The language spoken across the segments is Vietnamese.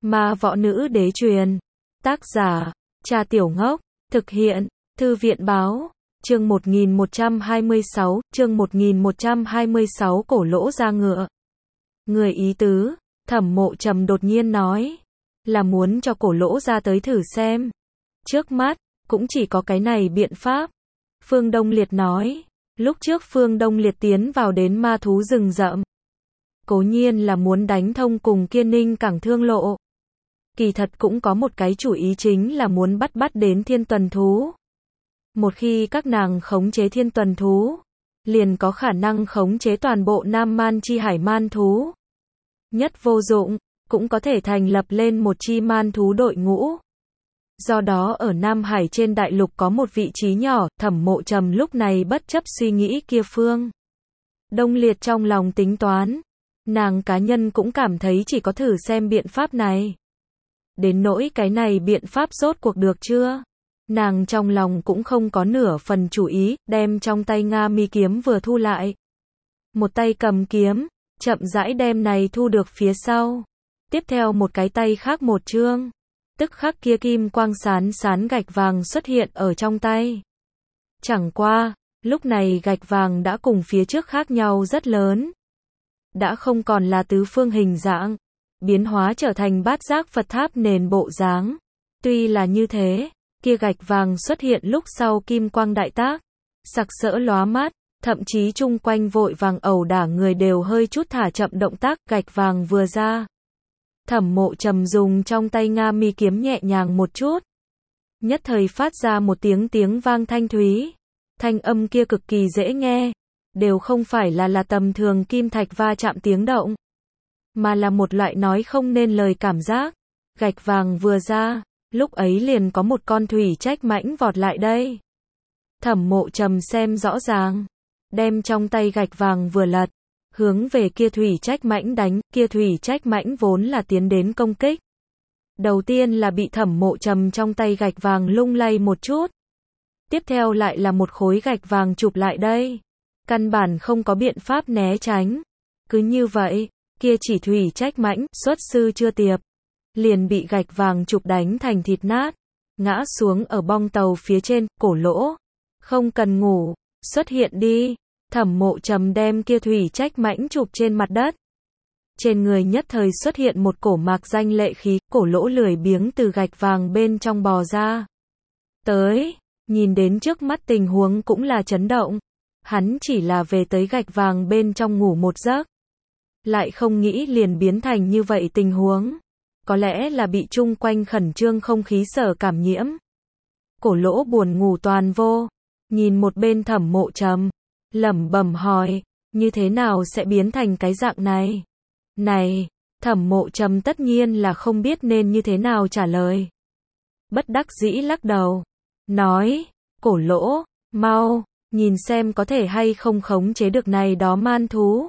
Ma võ nữ đế truyền. Tác giả, Trà Tiểu Ngốc. Thực hiện, Thư viện báo. Chương 1126, chương 1126 cổ lỗ ra ngựa. Người ý tứ, Thẩm Mộ Trầm đột nhiên nói, là muốn cho cổ lỗ ra tới thử xem. Trước mắt, cũng chỉ có cái này biện pháp. Phương Đông Liệt nói, lúc trước Phương Đông Liệt tiến vào đến ma thú rừng rậm. Cố nhiên là muốn đánh thông cùng Kiên Ninh Cảng Thương Lộ. Kỳ thật cũng có một cái chủ ý chính là muốn bắt đến thiên tuần thú. Một khi các nàng khống chế thiên tuần thú, liền có khả năng khống chế toàn bộ Nam Man chi hải man thú. Nhất vô dụng, cũng có thể thành lập lên một chi man thú đội ngũ. Do đó ở Nam Hải trên đại lục có một vị trí nhỏ, Thẩm Mộ Trầm lúc này bất chấp suy nghĩ kia Phương Đông Liệt trong lòng tính toán. Nàng cá nhân cũng cảm thấy chỉ có thử xem biện pháp này. Đến nỗi cái này biện pháp rốt cuộc được chưa? Nàng trong lòng cũng không có nửa phần chủ ý, đem trong tay Nga mi kiếm vừa thu lại. Một tay cầm kiếm, chậm rãi đem này thu được phía sau. Tiếp theo một cái tay khác một chương. Tức khắc kia kim quang sán gạch vàng xuất hiện ở trong tay. Chẳng qua, lúc này gạch vàng đã cùng phía trước khác nhau rất lớn. Đã không còn là tứ phương hình dạng, biến hóa trở thành bát giác Phật tháp nền bộ dáng. Tuy là như thế, kia gạch vàng xuất hiện lúc sau kim quang đại tác, sặc sỡ lóa mắt, thậm chí chung quanh vội vàng ẩu đả người đều hơi chút thả chậm động tác, gạch vàng vừa ra. Thẩm Mộ Trầm dùng trong tay Nga mi kiếm nhẹ nhàng một chút. Nhất thời phát ra một tiếng vang thanh thúy. Thanh âm kia cực kỳ dễ nghe. Đều không phải là tầm thường kim thạch va chạm tiếng động. Mà là một loại nói không nên lời cảm giác. Gạch vàng vừa ra, lúc ấy liền có một con thủy trách mãnh vọt lại đây. Thẩm Mộ Trầm xem rõ ràng. Đem trong tay gạch vàng vừa lật. Hướng về kia thủy trách mãnh đánh, kia thủy trách mãnh vốn là tiến đến công kích. Đầu tiên là bị Thẩm Mộ Trầm trong tay gạch vàng lung lay một chút. Tiếp theo lại là một khối gạch vàng chụp lại đây. Căn bản không có biện pháp né tránh. Cứ như vậy, kia chỉ thủy trách mãnh, xuất sư chưa tiệp. Liền bị gạch vàng chụp đánh thành thịt nát. Ngã xuống ở bong tàu phía trên, cổ lỗ. Không cần ngủ, xuất hiện đi. Thẩm Mộ Trầm đem kia thủy trách mãnh chụp trên mặt đất. Trên người nhất thời xuất hiện một cổ mạc danh lệ khí, cổ lỗ lười biếng từ gạch vàng bên trong bò ra. Tới, nhìn đến trước mắt tình huống cũng là chấn động. Hắn chỉ là về tới gạch vàng bên trong ngủ một giấc. Lại không nghĩ liền biến thành như vậy tình huống. Có lẽ là bị chung quanh khẩn trương không khí sở cảm nhiễm. Cổ lỗ buồn ngủ toàn vô. Nhìn một bên Thẩm Mộ Trầm. Lẩm bẩm hỏi, như thế nào sẽ biến thành cái dạng này? Này, Thẩm Mộ Trầm tất nhiên là không biết nên như thế nào trả lời. Bất đắc dĩ lắc đầu, nói, cổ lỗ, mau, nhìn xem có thể hay không khống chế được này đó man thú.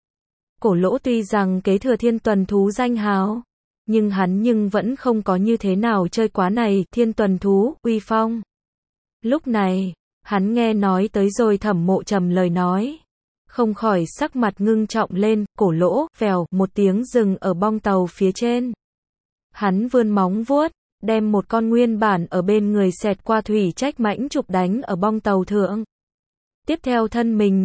Cổ lỗ tuy rằng kế thừa thiên tuần thú danh hào, nhưng hắn vẫn không có như thế nào chơi quá này thiên tuần thú, uy phong. Lúc này, hắn nghe nói tới rồi Thẩm Mộ Trầm lời nói. Không khỏi sắc mặt ngưng trọng lên, cổ lỗ, vèo, một tiếng dừng ở bong tàu phía trên. Hắn vươn móng vuốt, đem một con nguyên bản ở bên người xẹt qua thủy trách mãnh chụp đánh ở bong tàu thượng. Tiếp theo thân mình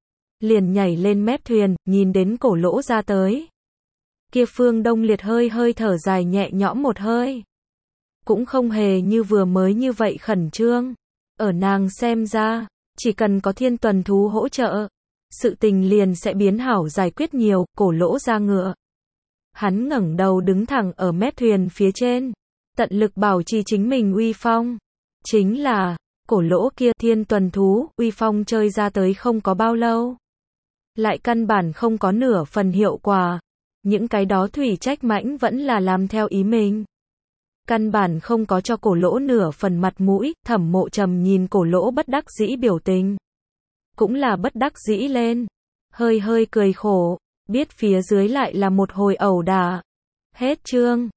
liền nhảy lên mép thuyền, nhìn đến cổ lỗ ra tới. Kia Phương Đông Liệt hơi thở dài nhẹ nhõm một hơi. Cũng không hề như vừa mới như vậy khẩn trương. Ở nàng xem ra, chỉ cần có thiên tuần thú hỗ trợ, sự tình liền sẽ biến hảo giải quyết nhiều, cổ lỗ ra ngựa. Hắn ngẩng đầu đứng thẳng ở mép thuyền phía trên, tận lực bảo trì chính mình uy phong. Chính là, cổ lỗ kia thiên tuần thú, uy phong chơi ra tới không có bao lâu. Lại căn bản không có nửa phần hiệu quả. Những cái đó thủy trách mãnh vẫn là làm theo ý mình. Căn bản không có cho cổ lỗ nửa phần mặt mũi. Thẩm Mộ Trầm nhìn cổ lỗ bất đắc dĩ biểu tình. Cũng là bất đắc dĩ lên. Hơi cười khổ. Biết phía dưới lại là một hồi ẩu đả. Hết chương.